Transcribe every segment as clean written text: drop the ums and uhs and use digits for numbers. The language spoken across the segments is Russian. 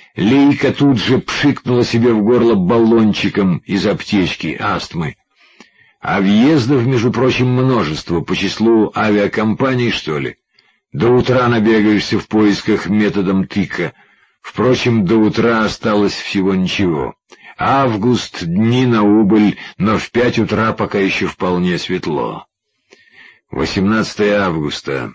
Лейка тут же пшикнула себе в горло баллончиком из аптечки астмы. А въездов, между прочим, множество, по числу авиакомпаний, что ли. До утра набегаешься в поисках методом тыка. Впрочем, до утра осталось всего ничего. Август, дни на убыль, но в 5 утра пока еще вполне светло. 18 августа,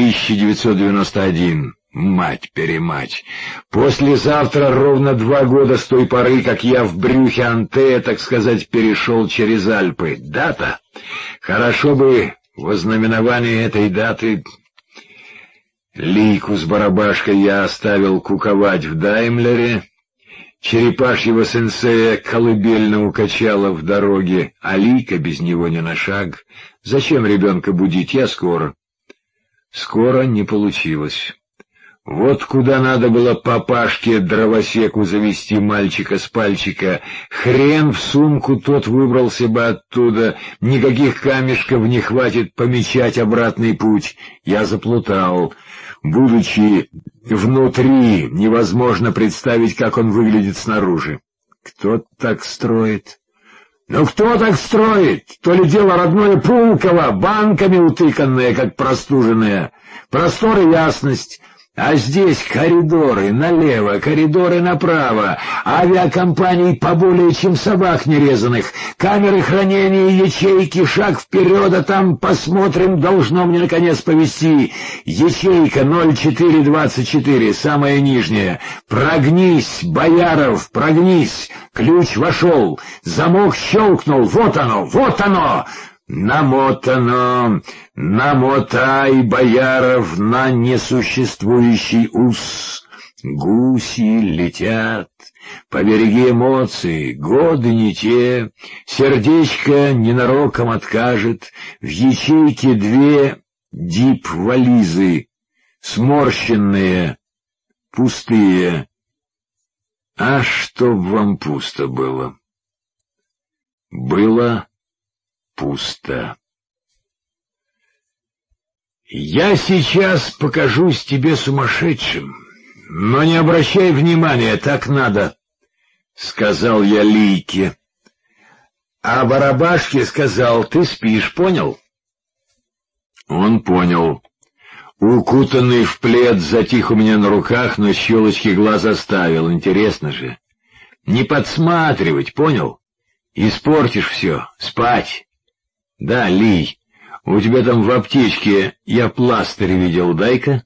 1991. Мать-перемать. Послезавтра ровно 2 года с той поры, как я в брюхе Антея, так сказать, перешел через Альпы. Дата? Хорошо бы во знаменовании этой даты... Лийку с барабашкой я оставил куковать в Даймлере. Черепашьего сенсея колыбельно укачала в дороге, а Лийка без него не на шаг. Зачем ребенка будить? Я скоро. Скоро не получилось. Вот куда надо было папашке-дровосеку завести мальчика с пальчика. Хрен в сумку тот выбрался бы оттуда. Никаких камешков не хватит помечать обратный путь. Я заплутал. Будучи внутри, невозможно представить, как он выглядит снаружи. Кто так строит? Ну кто так строит? То ли дело родное Пулково, банками утыканное, как простуженное. Простор и ясность. А здесь коридоры налево, коридоры направо, авиакомпаний поболее, чем собак нерезанных, камеры хранения, ячейки, шаг вперед, а там посмотрим, должно мне наконец повезти. Ячейка 0424, самая нижняя. Прогнись, Бояров, прогнись. Ключ вошел, замок щелкнул, вот оно, вот оно. Намотано, намотай, Бояров, на несуществующий ус. Гуси летят, побереги эмоции, годы не те, сердечко ненароком откажет, в ячейке 2 дип-вализы, сморщенные, пустые. А чтоб вам пусто было? Было пусто. Я сейчас покажусь тебе сумасшедшим, но не обращай внимания, так надо, — сказал я Лийке. А барабашке сказал: ты спишь, понял? Он понял. Укутанный в плед затих у меня на руках, но щелочки глаз оставил. Интересно же. Не подсматривать, понял? Испортишь все. Спать. Да, Лий, у тебя там в аптечке я пластырь видел, дай-ка.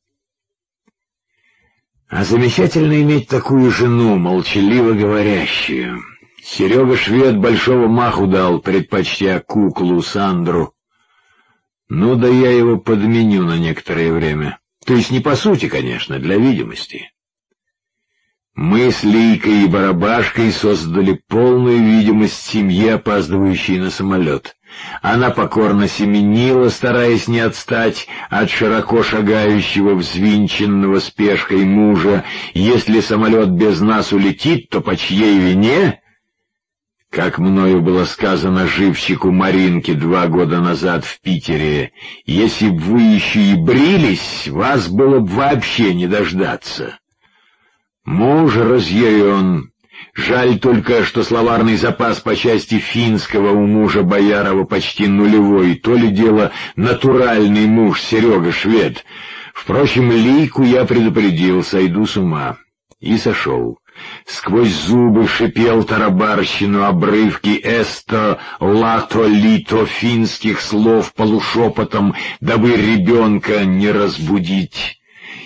А замечательно иметь такую жену, молчаливо говорящую. Серега Швед большого маху дал, предпочтя куклу Сандру. Ну да я его подменю на некоторое время. То есть не по сути, конечно, для видимости. Мы с Лийкой и барабашкой создали полную видимость семьи, опаздывающей на самолет. Она покорно семенила, стараясь не отстать от широко шагающего, взвинченного спешкой мужа. Если самолет без нас улетит, то по чьей вине? Как мною было сказано живчику Маринке 2 года назад в Питере, если б вы еще и брились, вас было б вообще не дождаться. Муж разъярен. Жаль только, что словарный запас по части финского у мужа Боярова почти нулевой, то ли дело натуральный муж Серега Швед. Впрочем, Лийку я предупредил, сойду с ума. И сошел. Сквозь зубы шипел тарабарщину обрывки эсто, лато, лито финских слов полушепотом, дабы ребенка не разбудить.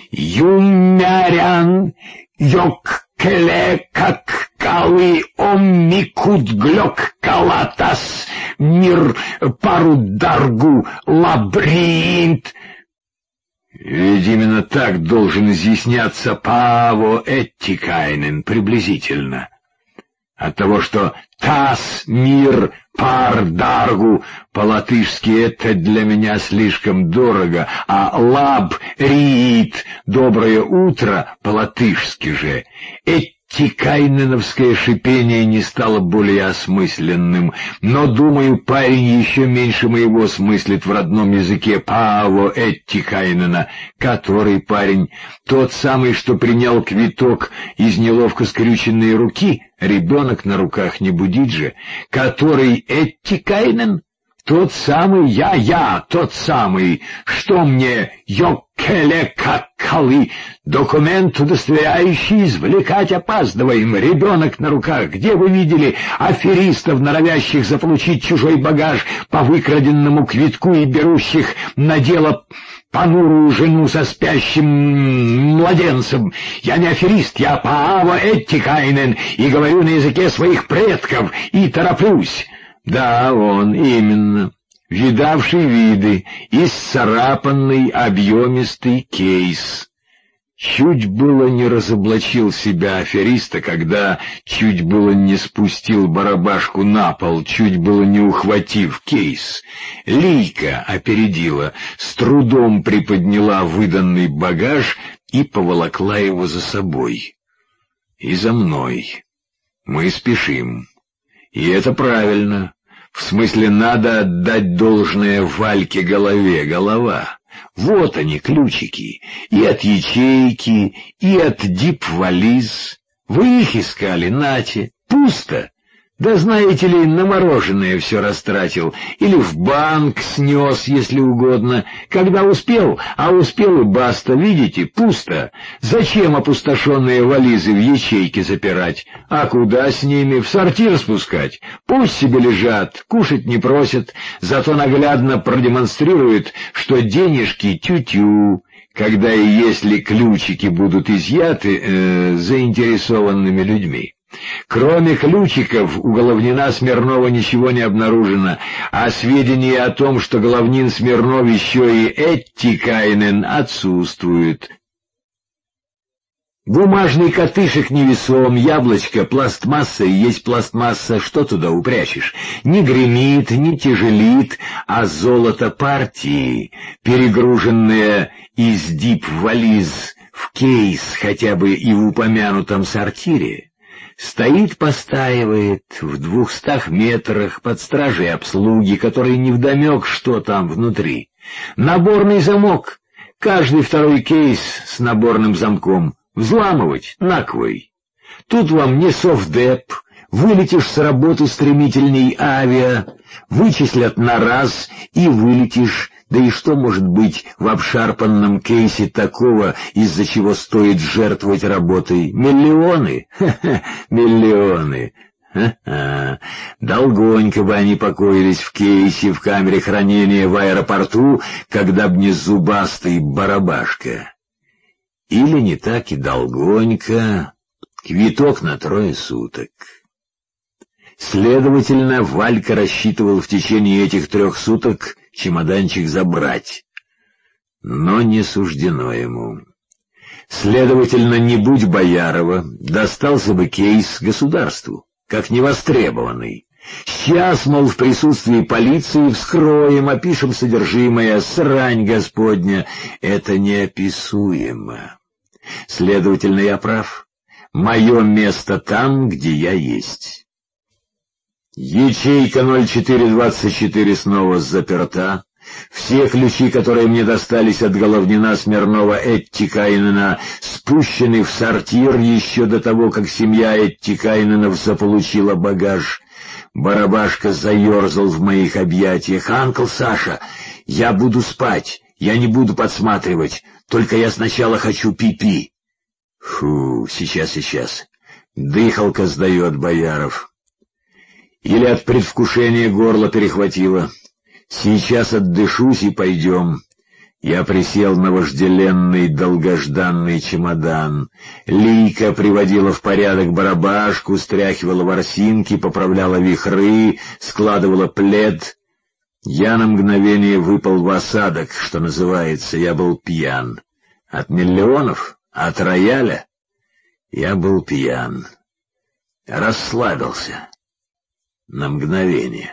Юмярян, йоккле, как калы, оммикут глёк калатас, мир пару даргу, лабринт. Ведь именно так должен изъясняться Паво Эттикайнен приблизительно. От того, что «тас», «мир», «пар», «даргу» по-латышски это для меня слишком дорого, а «лаб», «риит», «доброе утро» по-латышски же Эттикайненовское шипение не стало более осмысленным, но, думаю, парень еще меньше моего смыслит в родном языке Пааво Эттикайнена. Который парень? Тот самый, что принял квиток из неловко скрюченной руки? Ребенок на руках не будить же. Который Эттикайнен? Тот самый я, тот самый. Что мне, йокеле-какалы, документ, удостоверяющий, извлекать опаздываем. Ребенок на руках. Где вы видели аферистов, норовящих заполучить чужой багаж по выкраденному квитку и берущих на дело понурую жену со спящим младенцем? Я не аферист, я Пааво Эттикайнен, и говорю на языке своих предков, и тороплюсь. Да, он, именно, видавший виды, исцарапанный, объемистый кейс. Чуть было не разоблачил себя афериста, когда чуть было не спустил барабашку на пол, чуть было не ухватив кейс. Лийка опередила, с трудом приподняла выданный багаж и поволокла его за собой. И за мной. Мы спешим. И это правильно. В смысле, надо отдать должное Вальке голове. Голова. Вот они, ключики. И от ячейки, и от дип-вализ. Вы их искали, нате. Пусто. Да знаете ли, на мороженое все растратил. Или в банк снес, если угодно. Когда успел, а успел и баста, видите, пусто. Зачем опустошенные вализы в ячейке запирать? А куда с ними? В сортир спускать? Пусть себе лежат, кушать не просят, зато наглядно продемонстрируют, что денежки тю-тю, когда и если ключики будут изъяты заинтересованными людьми. Кроме ключиков у Головнина Смирнова ничего не обнаружено, а сведения о том, что Головнин Смирнов еще и Эттикайнен, отсутствуют. Бумажный котышек невесом, яблочко, пластмасса и есть пластмасса, что туда упрячешь? Не гремит, не тяжелит, а золото партии, перегруженное из дип-вализ в кейс хотя бы и в упомянутом сортире, стоит, постаивает в 200 метрах под стражей обслуги, которой невдомек, что там внутри. Наборный замок, каждый второй кейс с наборным замком. Взламывать наквой. Тут вам не совдеп, вылетишь с работы стремительней авиа, вычислят на раз и вылетишь. Да и что может быть в обшарпанном кейсе такого, из-за чего стоит жертвовать работой? Миллионы? Ха-ха, миллионы. Ха-ха. Долгонько бы они покоились в кейсе в камере хранения в аэропорту, когда б не зубастый барабашка. Или не так и долгонько, квиток на 3 суток. Следовательно, Валька рассчитывал в течение этих 3 суток чемоданчик забрать. Но не суждено ему. Следовательно, не будь Боярова, достался бы кейс государству, как невостребованный. Сейчас, мол, в присутствии полиции вскроем, опишем содержимое, срань господня. Это неописуемо. Следовательно, я прав. Мое место там, где я есть. Ячейка 0424 снова заперта. Все ключи, которые мне достались от Головнина Смирнова Эттикайнена, спущены в сортир еще до того, как семья Эттикайненов заполучила багаж. Барабашка заерзал в моих объятиях. «Анкл Саша, я буду спать, я не буду подсматривать, только я сначала хочу пи-пи». Фу, сейчас. Дыхалка сдает, Бояров. Или от предвкушения горло перехватило. Сейчас отдышусь и пойдем. Я присел на вожделенный долгожданный чемодан. Лийка приводила в порядок барабашку, стряхивала ворсинки, поправляла вихры, складывала плед. Я на мгновение выпал в осадок, что называется. Я был пьян. От миллионов? От рояля? Я был пьян. Расслабился. На мгновение.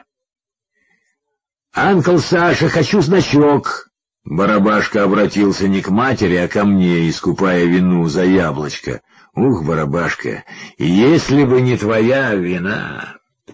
«Анкл Саша, хочу значок!» Барабашка обратился не к матери, а ко мне, искупая вину за яблочко. Ух, барабашка, если бы не твоя вина...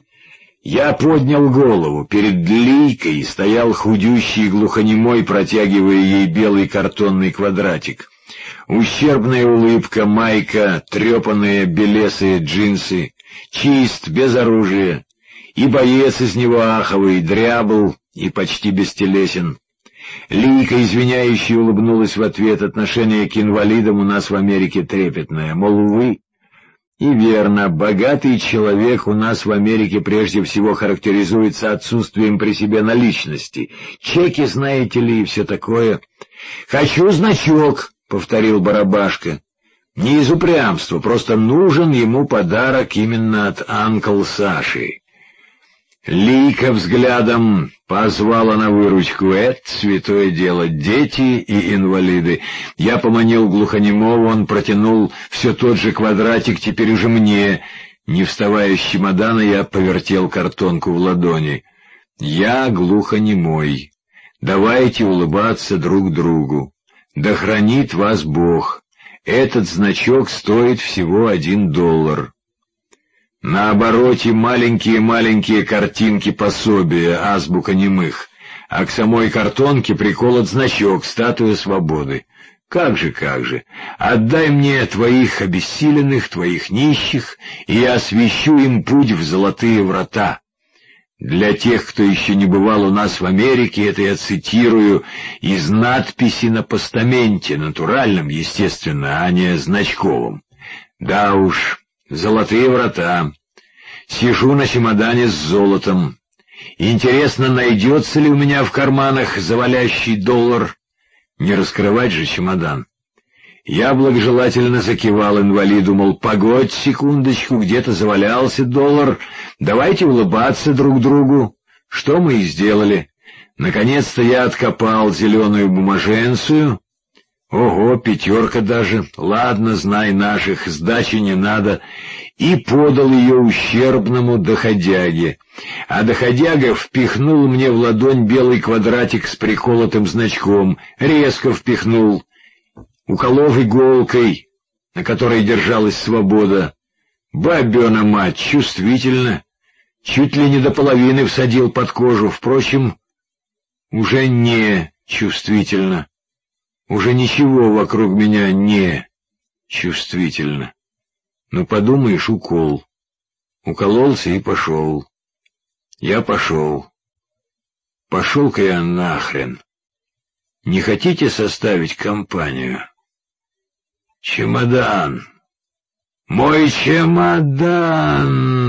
Я поднял голову. Перед Лийкой стоял худющий глухонемой, протягивая ей белый картонный квадратик. Ущербная улыбка, майка, трепанные белесые джинсы, чист, без оружия. И боец из него аховый, дрябл и почти бестелесен. Лийка, извиняюще улыбнулась в ответ. Отношение к инвалидам у нас в Америке трепетное, мол, увы. И верно, богатый человек у нас в Америке прежде всего характеризуется отсутствием при себе наличности. Чеки, знаете ли, и все такое. «Хочу значок», — повторил барабашка. Не из упрямства, просто нужен ему подарок именно от Анкл Саши. Лийка взглядом позвала на выручку. Это святое дело, дети и инвалиды. Я поманил глухонемого, он протянул все тот же квадратик, теперь уже мне. Не вставая с чемодана, я повертел картонку в ладони. Я глухонемой. Давайте улыбаться друг другу. Да хранит вас Бог. Этот значок стоит всего $1. На обороте маленькие-маленькие картинки пособия, азбука немых, а к самой картонке приколот значок, статуя свободы. Как же, отдай мне твоих обессиленных, твоих нищих, и я освещу им путь в золотые врата. Для тех, кто еще не бывал у нас в Америке, это я цитирую из надписи на постаменте, натуральном, естественно, а не значковом. Да уж... Золотые врата. Сижу на чемодане с золотом. Интересно, найдется ли у меня в карманах завалящий $. Не раскрывать же чемодан. Я благожелательно закивал инвалиду, мол, погодь секундочку, где-то завалялся $. Давайте улыбаться друг другу. Что мы и сделали. Наконец-то я откопал зеленую бумаженцию. Ого, 5 даже. Ладно, знай наших, сдачи не надо. И подал ее ущербному доходяге. А доходяга впихнул мне в ладонь белый квадратик с приколотым значком. Резко впихнул. Уколов иголкой, на которой держалась свобода. Бабена мать, чувствительно. Чуть ли не до половины всадил под кожу. Впрочем, уже не чувствительно. Уже ничего вокруг меня не чувствительно. Ну, подумаешь, укол. Укололся и пошел. Я пошел. Пошел-ка я нахрен. Не хотите составить компанию? Чемодан. Мой чемодан!